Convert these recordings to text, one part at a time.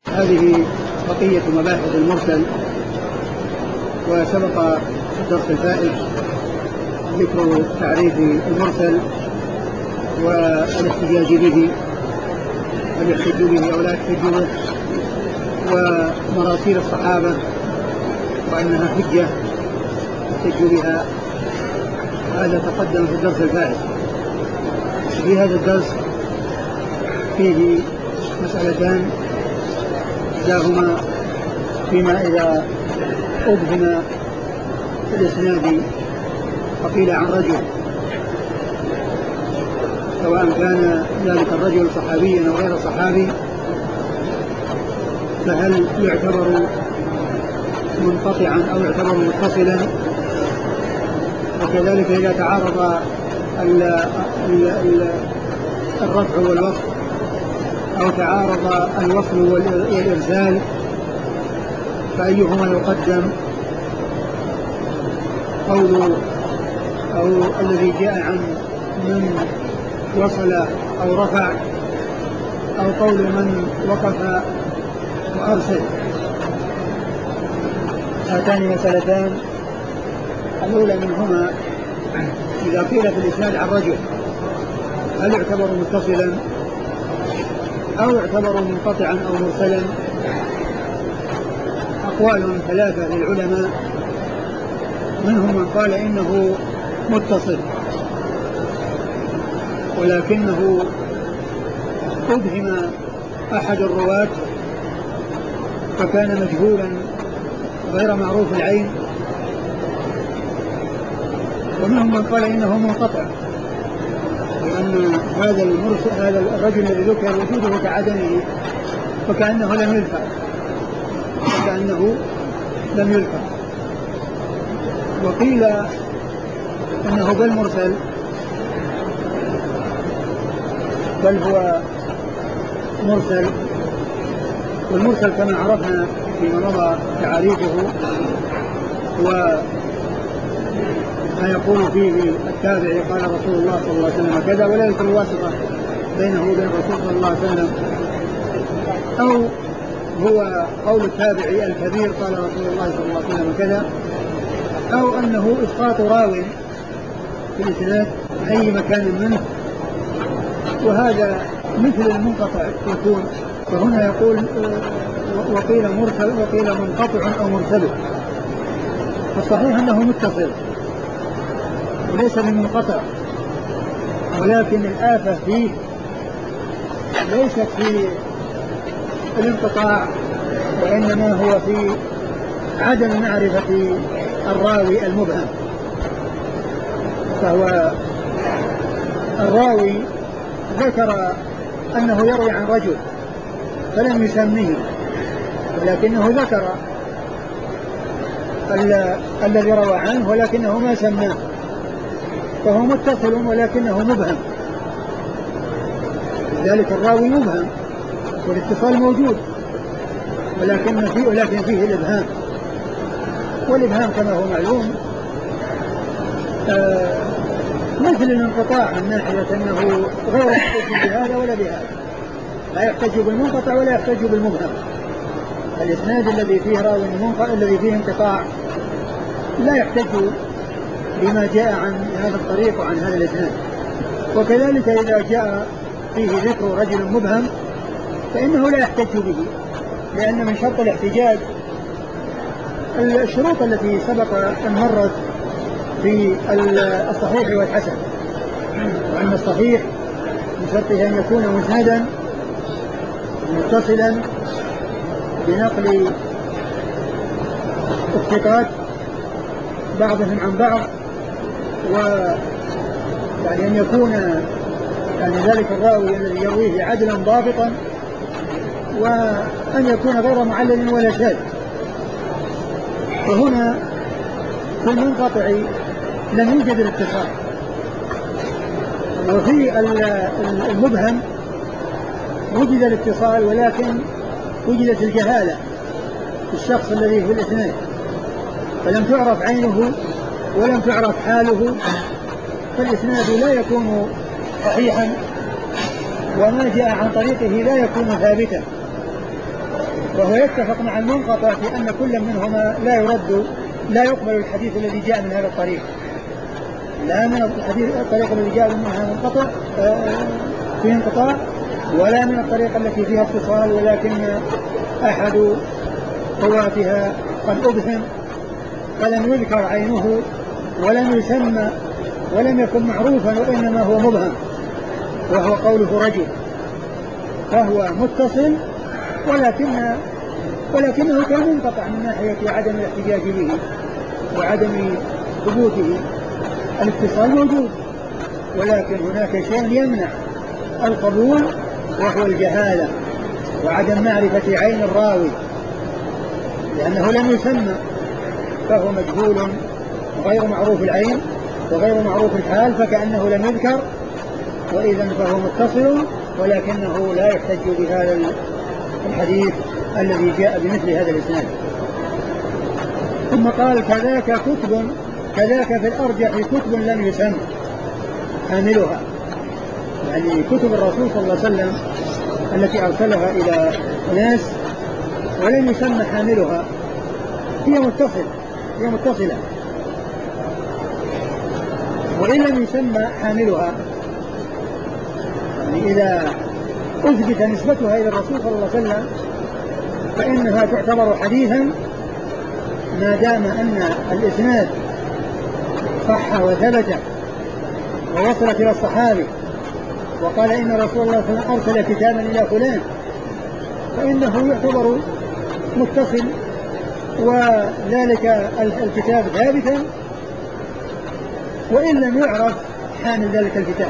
هذه بقية مباحث المرسل. وسبق في الدرس الفائت ذكر تعريف المرسل والاحتجاج به، هل يحتج به أو لا يحتج به، ومراسيل الصحابة وأنها حجة يحتج بها. هذا تقدم في الدرس الفائت. في هذا الدرس فيه مسألتان، إحداهما فيما إذا أبهم في الإسناد فقيل عن رجل، سواء كان ذلك الرجل صحابيا أو غير صحابي، فهل يعتبر منقطعا أو يعتبر متصلا؟ وكذلك إذا تعارض الرفع والوصف أو تعارض الوصل والإرسال فأيهما يقدم؟ قول أو الذي جاء عن من وصل أو رفع، أو قول من وقف وأرسل. هاتان مسألتان. الأولى منهما إذا قيل في الإسناد عن رجل هل يعتبر متصلا أو يعتبر منقطعا أو مرسلا؟ أقوال ثلاثة للعلماء، منهم من قال إنه متصل ولكنه أبهم أحد الرواة فكان مجهولا غير معروف العين، ومنهم من قال إنه منقطع، لأن هذا الرجل الذي ذكر وجوده كعدمه فكأنه لم يذكر. وقيل إنه بل مرسل، بل هو مرسل. والمرسل كما عرفنا فيما مضى تعريفه وما يقول فيه التابعي قال رسول الله صلى الله عليه وسلم كذا، ولا يذكر واسطة بينه وبين الرسول صلى الله عليه وسلم، أو هو قول التابعي الكبير قال رسول الله صلى الله عليه وسلم كذا، أو أنه إسقاط راو في الإسناد في أي مكان منه، وهذا مثل المنقطع يكون. فهنا يقول وقيل مرسل وقيل منقطع أو مرسل. الصحيح أنه متصل وليس بمنقطع، ولكن الآفة فيه ليست في الانقطاع، وإنما هو في عدم معرفة الراوي المبهم. فهو الراوي ذكر أنه يروي عن رجل فلم يسميه، ولكنه ذكر الذي روى عنه ولكنه ما سماه، فهو متصل ولكنه مبهم. ذلك الراوي مبهم والاتصال موجود، ولكن فيه الإبهام، والإبهام كما هو معلوم مثل الانقطاع من ناحية أنه غير يحتج بهذا ولا بهذا، لا يحتج بالمنقطع ولا يحتج بالمبهم. الإسناد الذي فيه راوي منقطع الذي فيه انقطاع لا يحتج بما جاء عن هذا الطريق وعن هذا الإسناد. وكذلك إذا جاء فيه ذكر رجل مبهم فإنه لا يحتج به، لأن من شرط الاحتجاج الشروط التي سبق أن مرت في الصحيح والحسن، وأن الصحيح من شرطه أن يكون مسندا متصلا بنقل الثقات بعضهم عن بعض، ويعني أن يكون ذلك الراوي الذي يرويه عدلا ضابطا، وأن يكون غير معلل ولا شاذ. وهنا في المنقطع لم يوجد الاتصال، وفي المبهم وجد الاتصال ولكن وجدت الجهالة في الشخص الذي في الإسناد، فلم تعرف عينه ولم تعرف حاله، فالإسناد لا يكون صحيحا، وما جاء عن طريقه لا يكون ثابتا. وهو يتفق مع المنقطع في أن كل منهما لا يقبل الحديث الذي جاء من هذا الطريق، لا من الطريق الذي جاء منها منقطع فيه انقطاع، ولا من الطريقة التي فيها اتصال ولكن أحد رواتها قد أبهم ولم يذكر عينه ولم يسمى ولم يكن معروفا وإنما هو مبهم، وهو قوله رجل، فهو متصل ولكنه كان منقطع من ناحية عدم الاحتجاج به وعدم ثبوته. الاتصال موجود، ولكن هناك شيء يمنع القبول وهو الجهالة وعدم معرفة عين الراوي، لأنه لم يسمى فهو مجهول غير معروف العين وغير معروف الحال، فكأنه لم يذكر، وإذا فهو متصل ولكنه لا يحتج بهذا الحديث الذي جاء بمثل هذا الإسناد. ثم قال كذاك في الأرجح كتب لم يسم حاملها، يعني كتب الرسول صلى الله عليه وسلم التي أرسلها إلى ناس ولم يسمى حاملها هي متصلة، وإن لم يسمى حاملها يعني إذا أثبت نسبتها إلى الرسول صلى الله عليه وسلم فإنها تعتبر حديثا ما دام أن الإسناد صح وثبت ووصلت إلى الصحابي وقال إن رسول الله صلى الله عليه وسلم أرسل كتابا إلى فلان، فإنه يعتبر متصل، وذلك الكتاب ثابتا وإن لم يعرف حامل ذلك الكتاب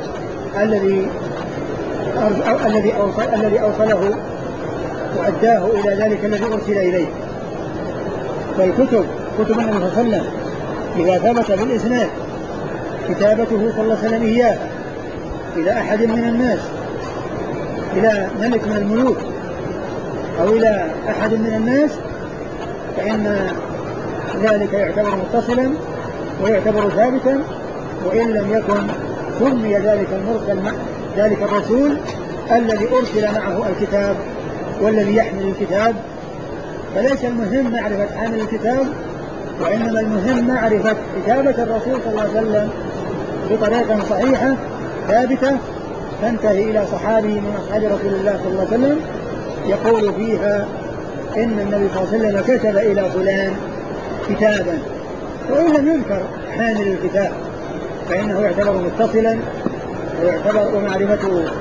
الذي أوصله وأداه إلى ذلك الذي أرسل إليه. فالكتب كتب النبي صلى الله عليه وسلم إذا ثبت بالإسناد كتابته صلى الله عليه وسلم إياه إلى أحد من الناس، إلى ملك من الملوك أو إلى أحد من الناس، فإن ذلك يعتبر متصلا ويعتبر ثابتا، وإن لم يكن سمي ذلك الرسول الذي أرسل معه الكتاب والذي يحمل الكتاب. فليس المهم معرفة حامل الكتاب، وإنما المهم معرفة كتابة الرسول صلى الله عليه وسلم بطريقة صحيحة ثابتة تنتهي إلى صحابي من أصحاب رسول الله صلى الله عليه وسلم يقول فيها إن النبي صلى الله عليه وسلم كتب إلى فلان كتابا، وإن لم يذكر حامل الكتاب فإنه يعتبر متصلا، ومعرفة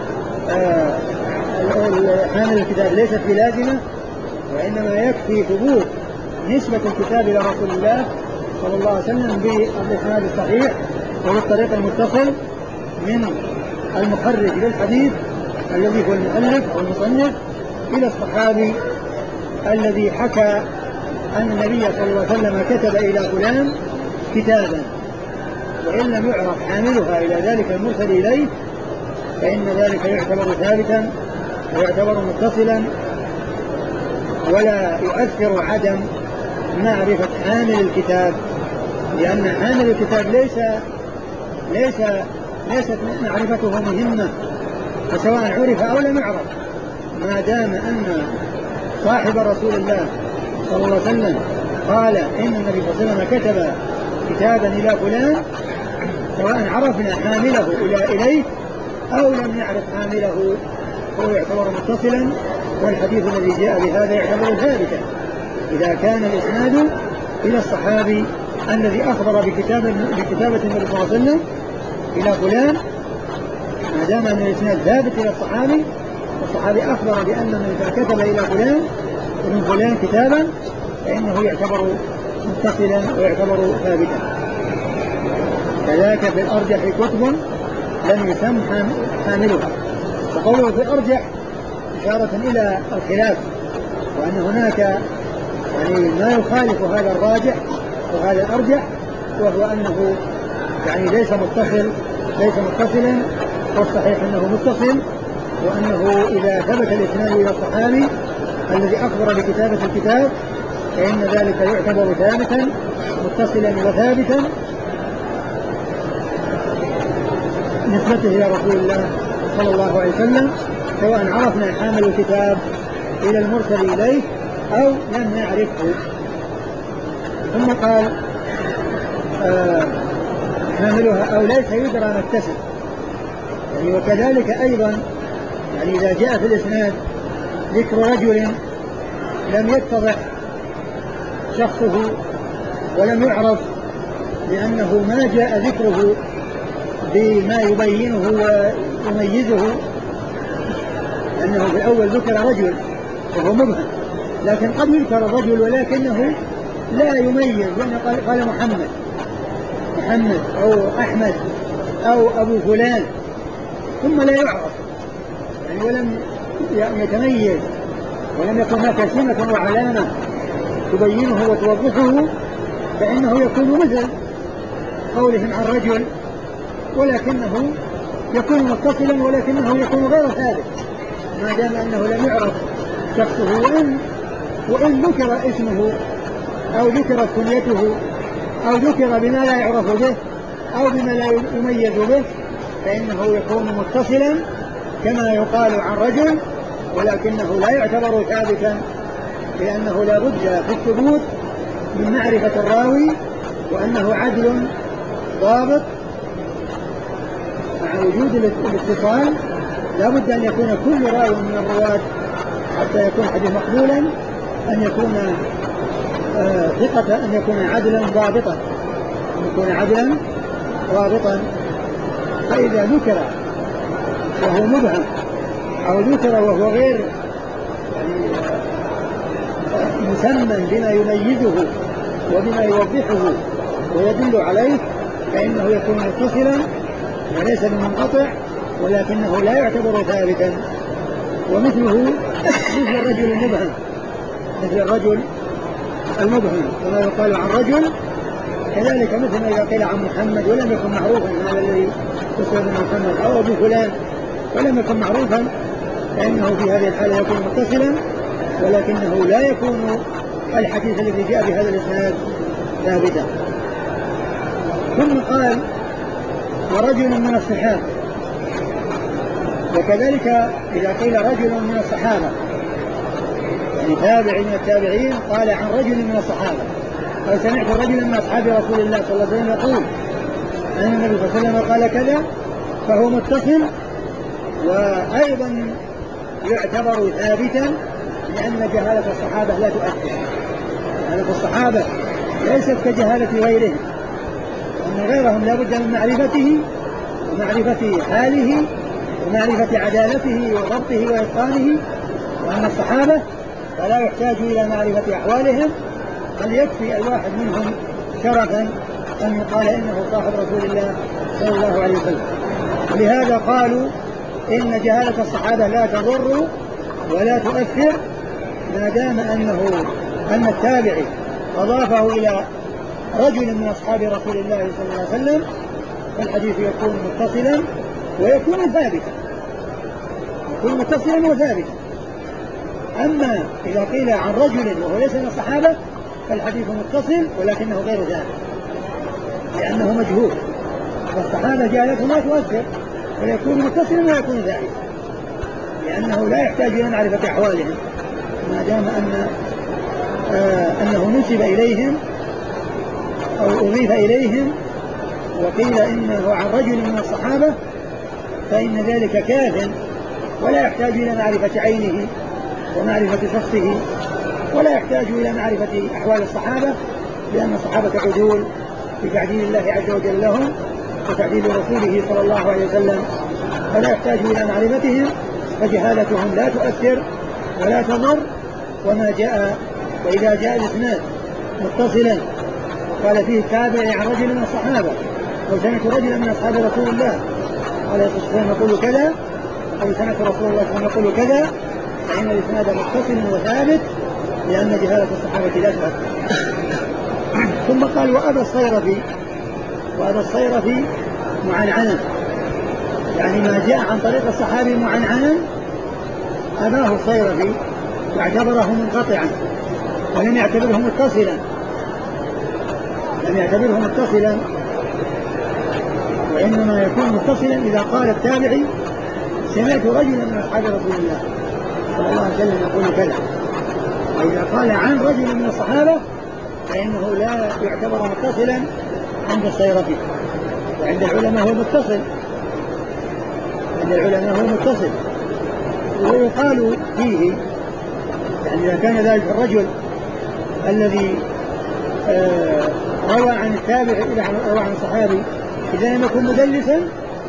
حامل الكتاب ليست بلازمة، وإنما يكفي ثبوت نسبة الكتاب إلى رسول الله صلى الله عليه وسلم بالإسناد الصحيح وبالطريق المتصل من المخرج للحديث الذي هو المؤلف أو المصنف إلى الصحابي الذي حكى أن النبي صلى الله عليه وسلم كتب إلى فلان كتابا، وإن لم يعرف حاملها إلى ذلك المرسل إليه فإن ذلك يعتبر ثابتا ويعتبر متصلا، ولا يؤثر عدم معرفة حامل الكتاب، لأن حامل الكتاب ليست معرفته مهمة، فسواء عرف أو لم يعرف ما دام أن صاحب رسول الله صلى الله عليه وسلم قال إن النبي صلى الله عليه وسلم كتب كتابا إلى فلان، سواء عرفنا حامله إليه أو لم نعرف حامله فهو يعتبر متصلا، والحديث الذي جاء بهذا يعتبر ثابتا إذا كان الإسناد إلى الصحابي الذي أخبر بكتابة النبي صلى الله عليه وسلم إلى فلان، ما دام أن الإسناد ثابت إلى الصحابي والصحابي أخبر بأن إذا كتب إلى فلان ومن فلان كتابا فإنه يعتبر متصلا ويعتبر ثابتا. كذاك في الأرجح كتب لم يسم حاملها، وقوله في الأرجح إشارة إلى الخلاف، وأن هناك يعني ما يخالف هذا الراجح وهذا الأرجح، وهو أنه يعني ليس متصلا، والصحيح أنه متصل، وأنه إذا ثبت الإسناد إلى الصحابي الذي أخبر بكتابة الكتاب فإن ذلك يعتبر ثابتا متصلا وثابتا نسبته إلى رسول الله صلى الله عليه وسلم، سواء عرفنا حامل الكتاب إلى المرسل إليه أو لم يعرفه. ثم قال حاملها أو ليس يدرى ما اتصل. يعني وكذلك أيضا يعني إذا جاء في الإسناد ذكر رجل لم يتضح شخصه ولم يعرف لأنه ما جاء ذكره بما يبينه ويميزه، لأنه في الأول ذكر رجل وهو مبهم، لكن قد يذكر الرجل ولكنه لا يميز، لأنه قال محمد أو أحمد أو أبو فلان ثم لا يعرف يعني ولم يتميز ولم يكن هناك سمة وعلامة تبينه وتوضحه، فإنه يكون مثل قولهم عن رجل ولكنه يكون متصلا ولكنه يكون غير ثابت ما دام أنه لم يعرف شخصه، وإن ذكر اسمه أو ذكرت كنيته أو ذكر بما لا يعرف به أو بما لا يميز به فإنه يكون متصلا كما يقال عن رجل، ولكنه لا يعتبر ثابتا لأنه لا بد في الثبوت من معرفة الراوي وأنه عدل ضابط. مع وجود الاتصال لا بد أن يكون كل راوي من الرواة حتى يكون حديث مقبولا أن يكون ثقة، أن يكون عدلا ضابطا، فإذا ذكر وهو مبهم أو ذكر وهو غير مسمى بما يميزه وبما يوضحه ويدل عليه فإنه يكون متصلا وليس بمنقطع ولكنه لا يعتبر ثابتا. ومثله مثل الرجل المبهم كما يقال عن رجل، كذلك مثل ما إذا قيل عن محمد ولم يكن معروفا هذا الذي يسمى محمد أو أبو فلان ولم يكن معروفا فإنه في هذه الحالة يكون متصلا ولكنه لا يكون الحديث الذي جاء بهذا الإسناد ثابتا. ثم قال ورجل من الصحابة، وكذلك إذا قيل رجل من الصحابة يعني تابع من التابعين قال عن رجل من الصحابة أو سمعت رجلا من أصحاب رسول الله صلى الله عليه وسلم يقول أن النبي صلى الله عليه وسلم قال كذا فهو متصل وأيضا يعتبر ثابتا لأن جهالة الصحابة لا تؤثر. جهالة الصحابة ليست كجهالة غيرهم، وأن غيرهم لا بد من معرفته ومعرفة حاله ومعرفة عدالته وضبطه وإتقانه، وأن الصحابة فلا يحتاج إلى معرفة أحوالهم، بل يكفي الواحد منهم شرفا أن يقال إنه صاحب رسول الله صلى الله عليه وسلم. ولهذا قالوا إن جهالة الصحابة لا تضر ولا تؤثر ما دام أن التابعي أضافه إلى رجل من أصحاب رسول الله صلى الله عليه وسلم فالحديث يكون متصلا ويكون ثابتا، وثابتا. أما إذا قيل عن رجل وهو ليس من الصحابة فالحديث متصل ولكنه غير ثابت لأنه مجهول، والصحابة جهالته لا تؤثر ويكون متصلا ويكون ثابتا لأنه لا يحتاج إلى معرفة أحوالهم ما دام أنه نسب إليهم أو أضيف إليهم وقيل إنه عن رجل من الصحابة فإن ذلك كاف ولا يحتاج إلى معرفة عينه ومعرفة شخصه ولا يحتاج إلى معرفة أحوال الصحابة، لأن الصحابة عدول بتعديل الله عز وجل لهم وتعديل رسوله صلى الله عليه وسلم، فلا يحتاج إلى معرفتهم، فجهالتهم لا تؤثر ولا تضر. وإذا جاء الإسناد متصلا قال فيه التابع عن رجل من الصحابة وسمعت رجلا من أصحاب رسول الله عليه الصلاة والسلام يقول كذا أو سمعت رسول الله صلى الله عليه وسلم يقول كذا فإن الإسناد متصل وثابت لأن جهالة الصحابة لا تؤثر. ثم قال وأبى الصيرفي معنعنا، يعني ما جاء عن طريق الصحابي معنعنا أباه الصيرفي واعتبره منقطعا ولم يعتبره متصلا، وإنما يكون متصلا إذا قال التابعي سمعت رجلا من أصحاب رسول الله صلى الله عليه وسلم يقول كذا. وإذا قال عن رجل من الصحابة فإنه لا يعتبر متصلا عند السيرفي، وعند العلماء هو متصل، عند العلماء هو متصل. ويقال فيه يعني إذا كان ذلك الرجل الذي روى عن التابع إلى روى عن الصحابي إذا لم يكن مدلسا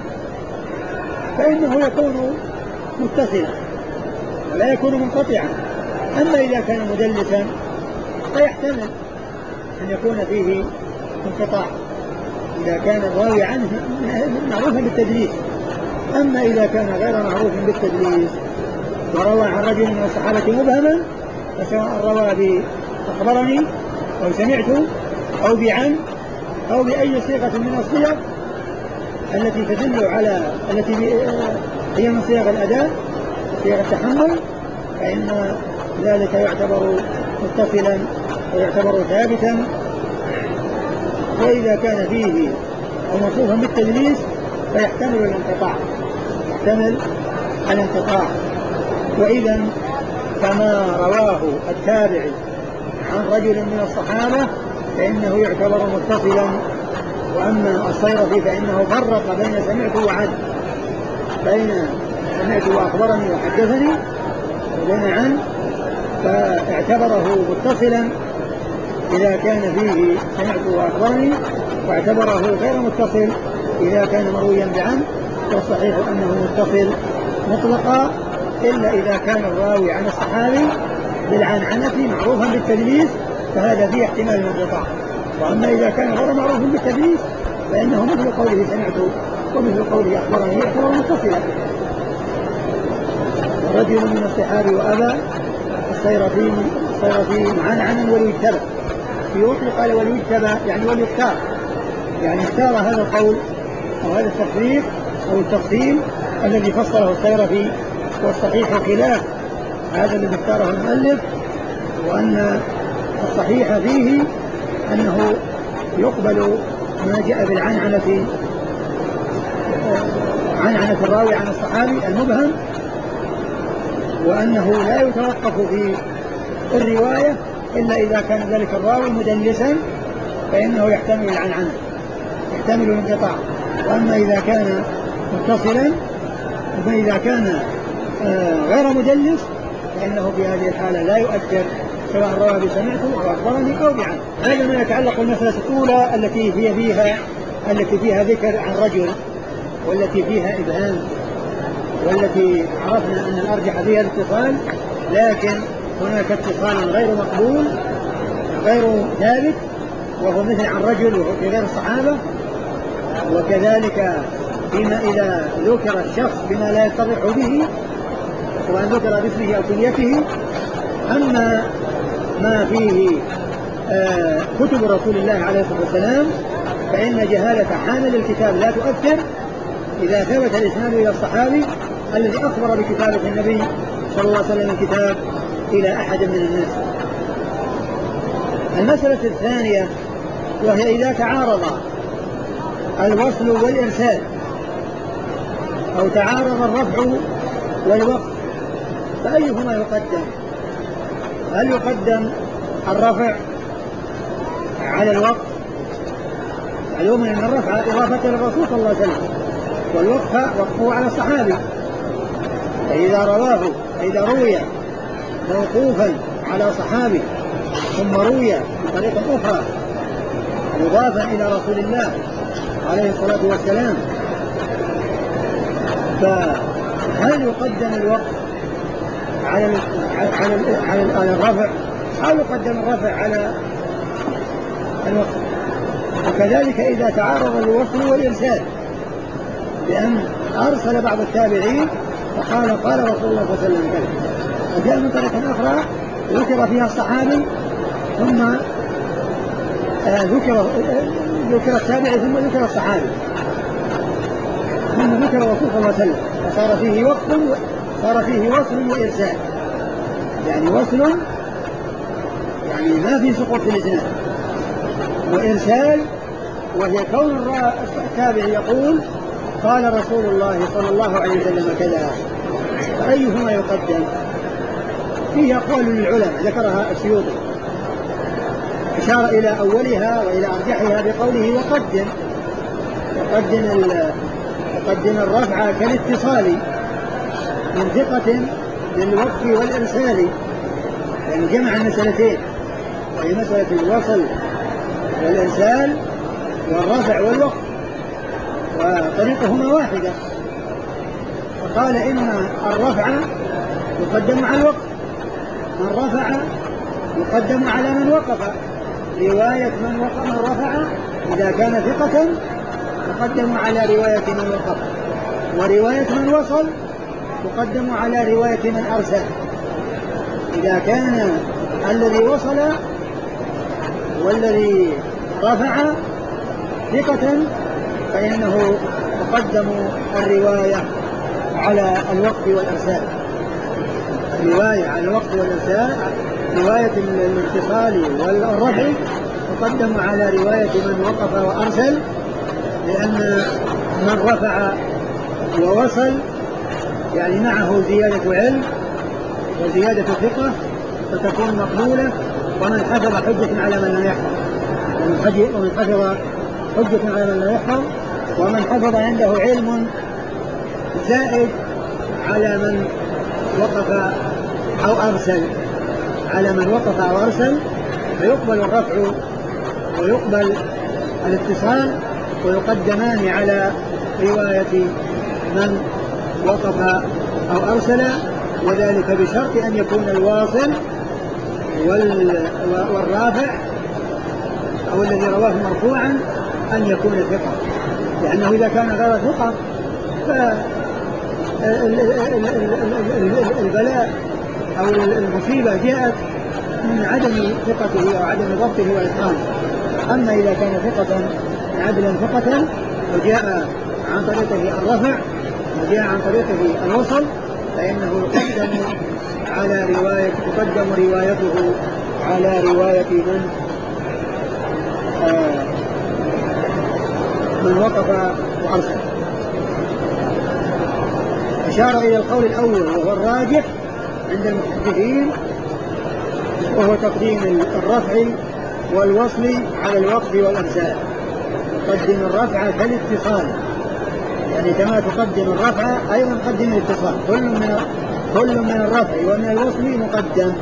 فإنه يكون متصلا ولا يكون منقطعا. أما إذا كان مدلسا فيحتمل أن يكون فيه انقطاع إذا كان الراوي عنه معروفا بالتدليس. أما إذا كان غير معروف بالتدليس وروى عن رجل من الصحابة مبهما فسواء روى بأخبرني أو سمعت أو بعن أو بأي صيغة من الصيغ التي تدل على التي هي من صيغ الأداء صيغ التحمل فإن ذلك يعتبر متصلا ويعتبر ثابتا. وإذا كان فيه أو موصوفا بالتدليس فيحتمل الانقطاع، يحتمل الانقطاع. وإذا كما رواه التابعي عن رجل من الصحابة فإنه يعتبر متصلا. وأما الصيرفي فإنه فرق بين سمعت وعن، بين سمعت وأخبرني وحدثني وبين عن، فاعتبره متصلا إذا كان فيه سمعت وأخبرني، واعتبره غير متصل إذا كان مرويا بعن. والصحيح أنه متصل مطلقا إلا إذا كان الراوي عن الصحابي بالعنعنة معروفا بالتدليس فهذا فيه احتمال الانقطاع. وأما إذا كان غير معروف بالتدليس فإنه مثل قوله سمعت ومثل قوله أخبرني يعتبر متصلا. رجل من الصحابي وأبى الصيرفي معنعنا وليتبع، في وقت قال وليتبع يعني وليختار، يعني اختار هذا القول أو هذا التفريق أو التفصيل الذي فصله الصيرفي. والصحيح خلاف هذا الذي اختاره المؤلف، وأن الصحيح فيه أنه يقبل ما جاء بالعنعنة، عنعنة الراوي عن الصحابي المبهم، وأنه لا يتوقف في الرواية إلا إذا كان ذلك الراوي مدلسا فإنه يحتمل العنعنة، يحتمل الانقطاع. وأما إذا كان متصلا فإذا كان غير مدلس فإنه في هذه الحالة لا يؤثر سواء روى بسمعته أو أخبرني أو بعن. هذا ما يتعلق بالمسألة الأولى التي فيها ذكر عن رجل والتي فيها إبهام، والتي عرفنا أن الأرجح فيها الاتصال، لكن هناك اتصال غير مقبول غير ثابت وهو مثل عن رجل وهو في غير الصحابة. وكذلك فيما إذا ذكر الشخص بما لا يتضح به سواء ذكر باسمه أو كنيته. أما ما فيه كتب رسول الله عليه الصلاة والسلام فإن جهالة حامل الكتاب لا تؤثر إذا ثبت الإسناد إلى الصحابي الذي أخبر بكتابة النبي صلى الله عليه وسلم الكتاب إلى أحد من الناس. المسألة الثانية وهي إذا تعارض الوصل والإرسال أو تعارض الرفع والوقف فأيهما يقدم؟ هل يقدم الرفع على الوقف؟ معلوم أن الرفع إضافة للرسول صلى الله عليه وسلم والوقف وقفه على الصحابي. فإذا روي موقوفا على صحابي ثم روي بطريقة أخرى مضافا إلى رسول الله عليه الصلاة والسلام فهل يقدم الوقف على الرفع أو يقدم الرفع على الوقف؟ وكذلك إذا تعارض الوصل والإرسال لأن أرسل بعض التابعين فقال قال رسول الله صلى الله عليه وسلم كذا، وجاء من طريقة أخرى ذكر فيها الصحابي ثم ذكر التابعي ثم ذكر الصحابي ثم ذكر الرسول صلى الله عليه وسلم فصار فيه وصل وإرسال. يعني وصل يعني ما في سقوط في الإسناد، وإرسال وهي كون التابع يقول قال رسول الله صلى الله عليه وسلم كذا. فأيهما يقدم؟ فيه أقوال للعلماء ذكرها السيوطي، أشار إلى أولها وإلى أرجحها بقوله وقدم الرفع كالاتصال من ثقة للوقف والإرسال، يعني جمع المسألتين، وهي مسألة الوصل والإرسال والرفع والوقف، وطريقهما واحدة. فقال إن الرفع يقدم على الوقف، من رفع يقدم على من وقف، رواية من رفع إذا كان ثقة تقدم على رواية من وقف، ورواية من وصل تقدم على رواية من أرسل. إذا كان الذي وصل والذي رفع ثقة فإنه تقدم الرواية على الوقف والإرسال، الرواية على الوقف والإرسال، رواية الاتصال والرفع تقدم على رواية من وقف وأرسل، لأن من رفع ووصل يعني معه زيادة علم وزيادة ثقة فتكون مقبولة، ومن حفظ حجة على من لا يحفظ، ومن حفظ حجة على من لا يحفظ، ومن حفظ عنده علم زائد على من وقف أو أرسل، على من وقف أو أرسل، فيقبل الرفع ويقبل الاتصال ويقدمان على رواية من وقف أو أرسل، وذلك بشرط أن يكون الواصل والرافع أو الذي رواه مرفوعا أن يكون ثقة، لأنه إذا كان غير ثقة فالبلاء أو المصيبة جاءت من عدم ثقته أو عدم ضبطه وإتقانه. أما إذا كان ثقة عدلا ثقة وجاء عن طريقه الرفع وجاء عن طريقه الوصل فإنه تقدم روايته على رواية من وقف وأرسل. أشار إلى القول الأول وهو الراجح عند المحدثين، وهو تقديم الرفع والوصل على الوقف والإرسال. تقدم الرفع كالاتصال، يعني كما تقدم الرفع أيضا تقدم الاتصال، كل من الرفع ومن الوصل مقدم،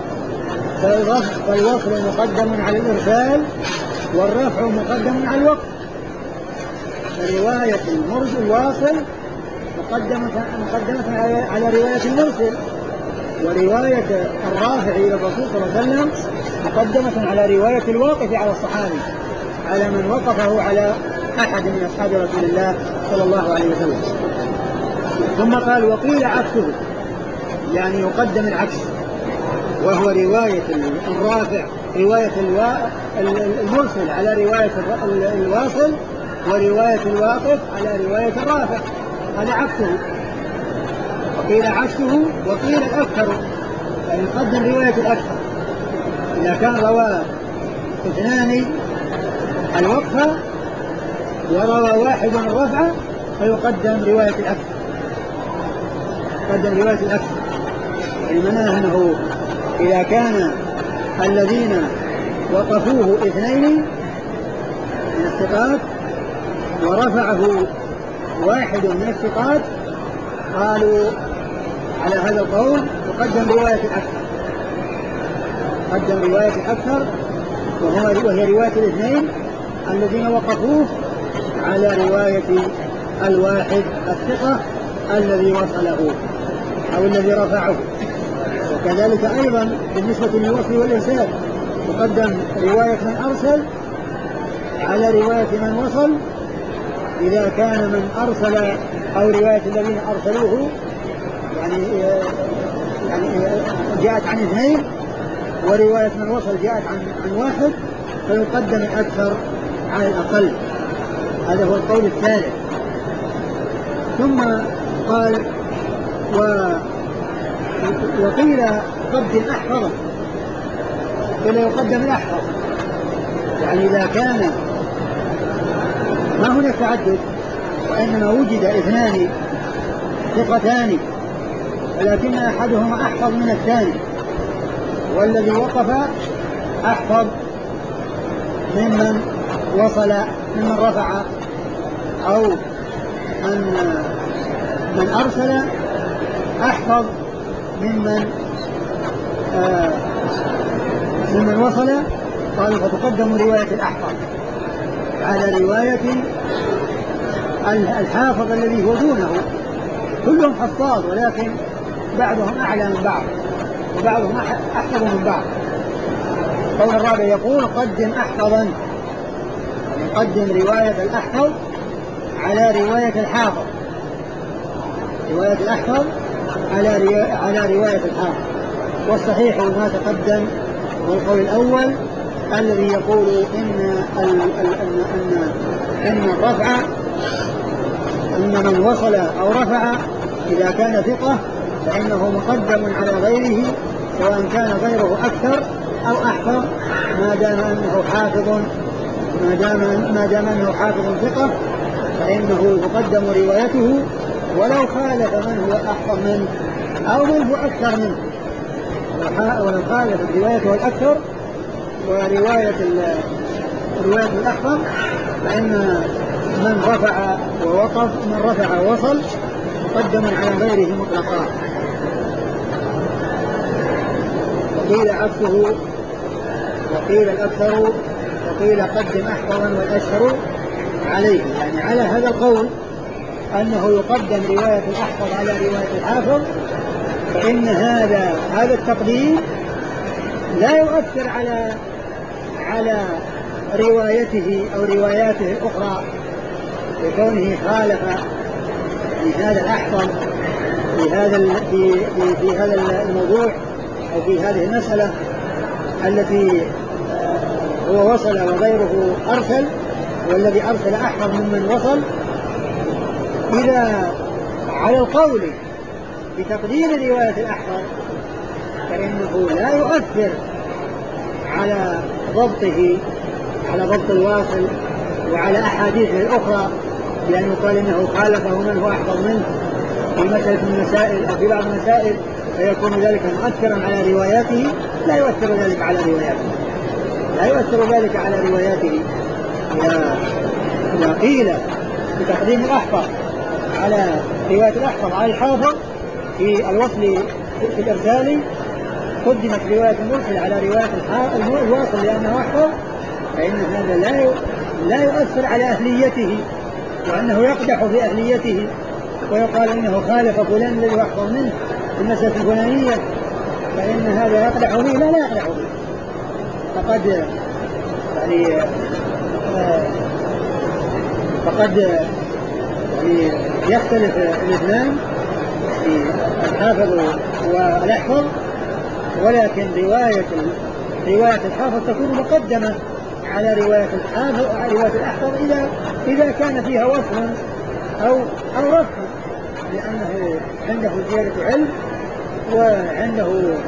فالوصل مقدم على الإرسال والرفع مقدم على الوقف، فرواية الواصل مقدمة على رواية المرسل، ورواية الرافع إلى الرسول صلى الله عليه وسلم مقدمة على رواية الواقف على الصحابي، على من وقفه على أحد من أصحاب رسول الله صلى الله عليه وسلم. ثم قال وقيل عكسه، يعني يقدم العكس، وهو رواية الرافع رواية المرسل على رواية الواصل، ورواية الواقف على رواية الرافع، هذا عكسه. وقيل عكسه وقيل الأكثر، يعني يقدم رواية الأكثر، إذا كان رواه اثنان الوقف وروى واحد الرفع فيقدم رواية الأكثر، يعني معناه أنه إذا كان الذين وقفوه اثنين من الثقات ورفعه واحد من الثقات قالوا على هذا القول تقدم رواية الأكثر، وهي رواية الاثنين الذين وقفوه على رواية الواحد الثقة الذي وصله أو الذي رفعه. وكذلك أيضا بالنسبة للوصل والإرسال تقدم رواية من أرسل على رواية من وصل، إذا كان من أرسل أو رواية الذين أرسلوه يعني جاءت عن اثنين، ورواية من وصل جاءت عن واحد، فيقدم الأكثر على الأقل. هذا هو القول الثالث. ثم قال وقيل قدم أحفظ، قيل يقدم الأحفظ، يعني إذا كان ما هناك تعدد وإنما وجد اثنان ثقتان ولكن أحدهما أحفظ من الثاني والذي وقف أحفظ ممن وصل، ممن رفع أو من أرسل أحفظ ممن وصل. قالوا فتقدم رواية الأحفظ على رواية الحافظ الذي هو دونه. كلهم حفاظ ولكن بعضهم أعلى من بعض وبعضهم أحفظ من بعض. قول الرابع يقول قدم أحفظا، قدم رواية الأحفظ على رواية الحافظ، رواية الأحفظ على رواية الحافظ. والصحيح ما تقدم هو القول الأول الذي يقول إن الرفع، إن من وصل أو رفع إذا كان ثقة فإنه مقدم على غيره سواء كان غيره أكثر أو أحفظ ما دام أنه حافظ ثقة فإنه تقدم روايته ولو خالف من هو أحفظ منه أو من هو أكثر منه. ولو خالفت روايته الأكثر ورواية الأحفظ فإن من رفع ووقف، من رفع ووصل مقدم على غيره مطلقا. وقيل عكسه، وقيل الأكثر، وقيل قدم أحفظا والأشهر عليه، يعني على هذا القول أنه يقدم رواية الأحفظ على رواية الحافظ، فإن هذا التقديم لا يؤثر على روايته أو رواياته الأخرى بكونه خالف في هذا الأحفظ في هذا الموضوع أو في هذه المسألة التي هو وصل وغيره أرسل، والذي أرسل أحفظ ممن وصل. إذا على القول بتقديم رواية الأحفظ فإنه لا يؤثر على ضبطه، على ضبط الواصل وعلى أحاديثه الأخرى، لأن يقال إنه خالفه من هو أحفظ منه في مسألة من المسائل أو في بعض المسائل فيكون ذلك مؤثرا على رواياته. لا يؤثر ذلك على رواياته، لا يؤثر ذلك على رواياته. إذا قيل بتقديم الأحفظ على رواية الأحفظ على الحافظ في الوصل في الإرسال، قدمت رواية المرسل على رواية الواصل لأنه أحفظ، فإن هذا لا يؤثر على أهليته وأنه يقدح في أهليته ويقال إنه خالف فلان الذي أحفظ منه في المسألة الفلانية فإن هذا يقدح به. لا يقدح به، فقد يختلف الاثنان في الحافظ والأحفظ، ولكن رواية الحافظ تكون مقدمة على رواية الأحفظ إذا كان فيها وصل أو رفع، لأنه عنده زيادة علم وعنده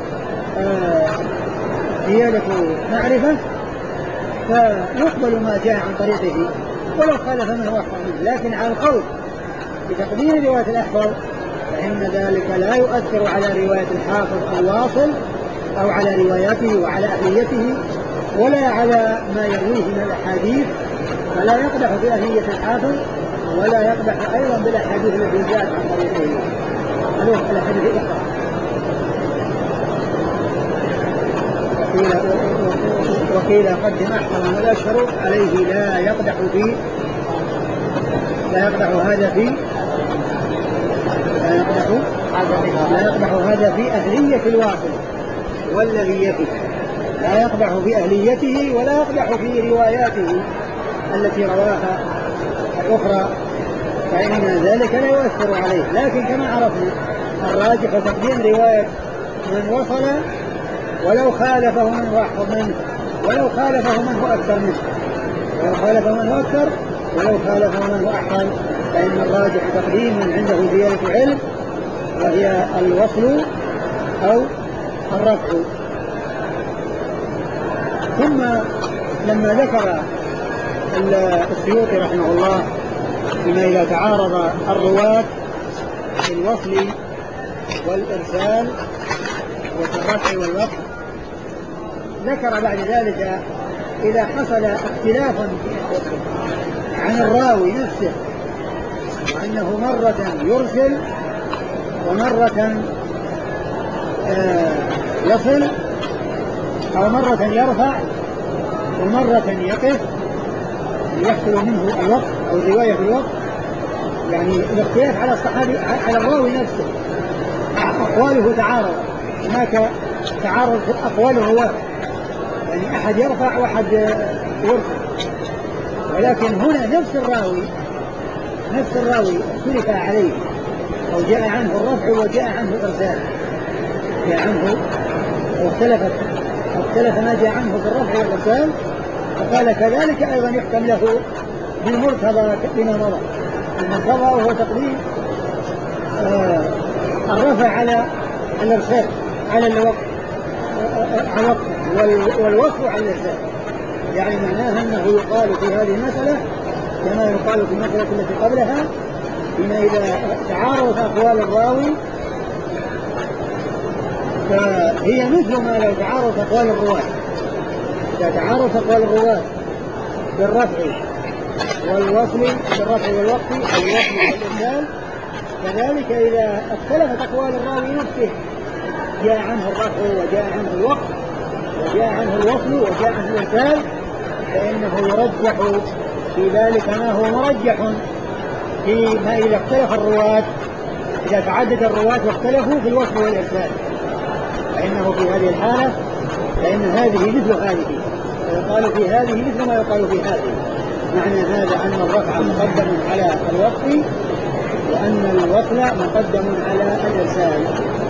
زيادة معرفة فيقبل ما جاء عن طريقه ولو خالف من هو أحفظ منه. لكن على القول بتقديم رواية الأحفظ فإن ذلك لا يؤثر على رواية الحافظ الواصل أو على رواياته وعلى أهليته ولا على ما يرويه من الأحاديث، فلا يقدح بأهلية الحافظ ولا يقدح أيضا بالأحاديث التي جاءت عن طريقه. هذه الأحاديث الأخرى. وقيل قدم أحفظا والأشهر عليه لا يقدح هذا في أهلية الواصل والذيته، لا يقدح في أهليته ولا يقدح في رواياته التي رواها الأخرى، فإن ذلك لا يؤثر عليه. لكن كما عرفنا الراجح تقديم رواية من وصل ولو خالفه من هو أحفظ منه ولو خالفه من هو أكثر منه، ولو خالفه من هو أحفظ، فإن الراجح تقديم من عنده زيادة علم وهي الوصل أو الرفع. ثم لما ذكر السيوطي رحمه الله بما إذا تعارض الرواة في الوصل والإرسال وفي الرفع والوقف ذكر بعد ذلك إذا حصل اختلاف عن الراوي نفسه وأنه مرة يرسل ومرة يصل أو مرة يرفع ومرة يقف يحصل منه الوقت أو الرواية في الوقت، يعني الاختلاف على الصحابي على الراوي نفسه، أقواله تعارض، هناك تعارض في أقوال الرواة، يعني أحد يرفع وأحد يرفع، ولكن هنا نفس الراوي اختلف عليه أو جاء عنه الرفع وجاء عنه الإرسال، جاء عنه واختلف ما جاء عنه في الرفع والإرسال، فقال كذلك أيضا يحكم له بالمرتضى بما مضى. المرتضى وهو تقديم الرفع على الإرسال على الوقت والوصف على الإرسال، يعني معناها أنه يقال في هذه المسألة كما يقال في المسألة التي قبلها، إن إذا تعارضت أقوال الراوي فهي مثل ما لو تعارضت أقوال الرواة. إذا تعارضت أقوال الرواة بالرفع والوصل بالرفع والوقف أو الوصل والإرسال، كذلك إذا اختلفت أقوال الراوي نفسه جاء عنه الرفع وجاء عنه الوقف وجاء عنه الوصل وجاء عنه الإرسال، فإنه يرجح في ذلك ما هو مرجح فيما إذا اختلف الرواة، إذا تعدد الرواة واختلفوا في الوصل والإرسال، فإنه في هذه الحالة فإن هذه مثل هذه ويقال في هذه مثل ما يقال في هذه. معنى هذا أن الرفع مقدم على الوقف وأن الوصل مقدم على الإرسال.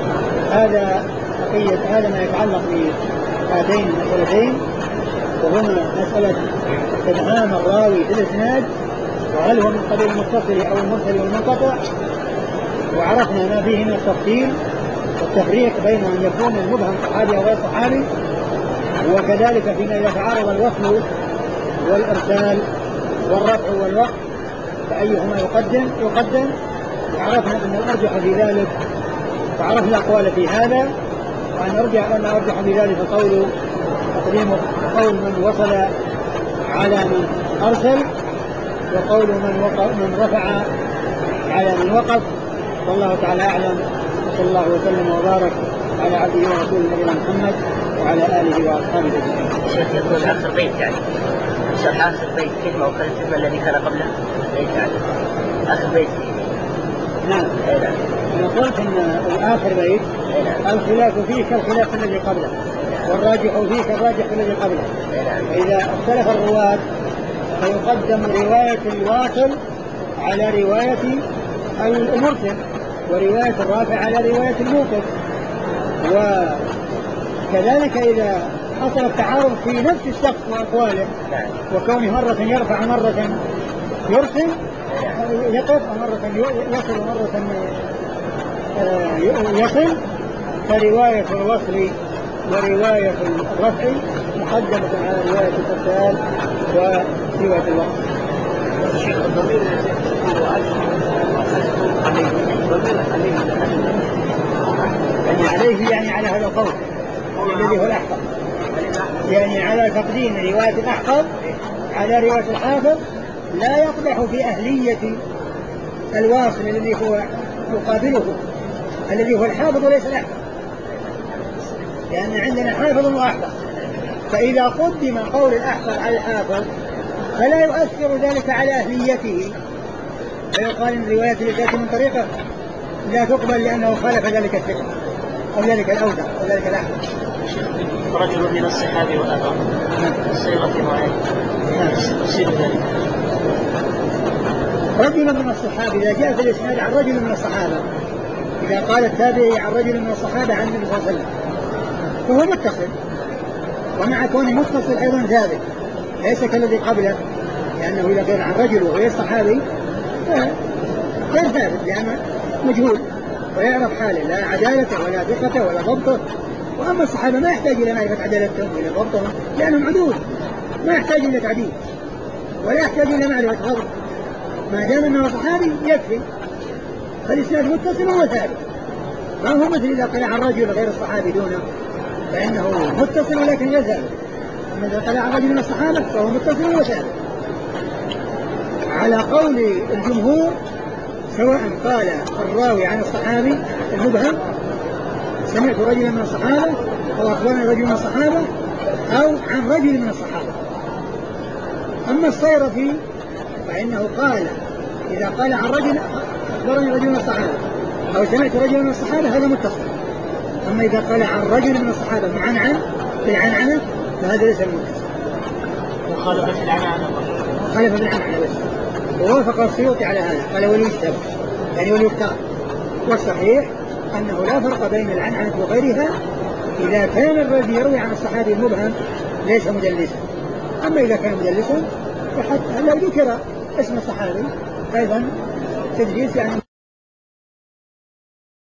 هذا ما يتعلق بهاتين المسألتين، وهما مسألة إبهام الراوي في الإسناد وهل هو من قبيل المتصل أو المرسل والمنقطع، وعرفنا ما فيه من التفصيل والتفريق بين أن يكون المبهم صحابي أو غير صحابي، وكذلك فيما إذا تعارض الوصل والإرسال والرفع والوقف فأيهما يقدم، وعرفنا أن الأرجح في ذلك، وعرفنا الأقوال في هذا، وأن أرجح في ذلك قول من وصل على من أرسل، وقول من رفع على من وقف. والله تعالى أعلم، صلى الله وسلم وبارك على عبده ورسوله نبينا محمد وعلى آله وأصحابه أجمعين. الشيخ يقول آخر بيت يعني شرح آخر بيت كلمة وخلف الكلمة الذي كان قبله بيت يعني آخر بيت. نعم. أنا قلت أن الآخر بيت الخلاف فيه كالخلاف الذي قبله والراجح فيه كالراجح الذي قبله. إذا اختلف الرواة فيقدم رواية الواصل على رواية المرسل ورواية الرافع على رواية الموقف، وكذلك إذا حصل التعارض في نفس الشخص وأقواله وكونه مرة يرفع مرة يرسل يقف ومرة يصل ومرة يصل، فرواية الوصل ورواية الرفع مقدمة على رواية الإرسال ورواية الوقف. يعني عليه يعني على هذا القول الذي هو الأحفظ، يعني على تقديم رواية الأحفظ على رواية الحافظ لا يقدح في أهلية الواصل الذي هو يقابله الذي هو الحافظ وليس الأحفظ، لأن عندنا حافظ وأحفظ، فإذا قدم قول الأحفظ على الحافظ فلا يؤثر ذلك على أهليته، فيقال إن الروايات التي تأتي من طريقه لا تقبل لأنه خالف ذلك الفقه أو ذلك الأوزع أو ذلك الأحفظ. رجل من الصحابة والأثر الصيغة معين يصير ذلك. رجل من الصحابة إذا جاء في الإسناد عن رجل من الصحابة، إذا قال التابعي عن رجل من الصحابة عن النبي صلى الله عليه وسلم فهو متصل، ومع كونه متصل أيضا ثابت ليس كالذي قبله، لأنه إذا قال عن رجل وغير صحابي غير ثابت لأنه مجهول ويعرف حاله لا عدالته ولا ثقته ولا ضبطه. وأما الصحابة ما يحتاج إلى معرفة عدالتهم ولا ضبطهم لأنهم عدول، ما يحتاج إلى تعديل ولا يحتاج إلى معرفة ضبط، ما دام أنه صحابي يكفي، فالإسناد متصل وهو ثابت. ما هو مثل إذا قال عن رجل غير الصحابي دونه فإنه متصل ولكن لا ثابت. أما إذا طلع عن رجل من الصحابة فهو متصل وثابت. على قول الجمهور سواء قال الراوي عن الصحابي المبهم سمعت رجلا من الصحابة أو أخبرني رجل من الصحابة أو عن رجل من الصحابة. أما الصيرفي فإنه قال إذا قال عن رجل أخبرني رجل من الصحابة أو سمعت رجلا من الصحابة هذا متصل. أما إذا قال عن رجل من الصحابة معنعن بالعنعنة فهذا ليس المتصل. وخالف في العنعنة. خالف في العنعنة بس. ووافق السيوطي على هذا قال وليشتبه يعني وليختار. والصحيح أنه لا فرق بين العنعنة وغيرها إذا كان الذي يروي عن الصحابي المبهم ليس مدلسا. أما إذا كان مدلسا فحتى لو ذكر اسم الصحابي أيضا تدليس يعني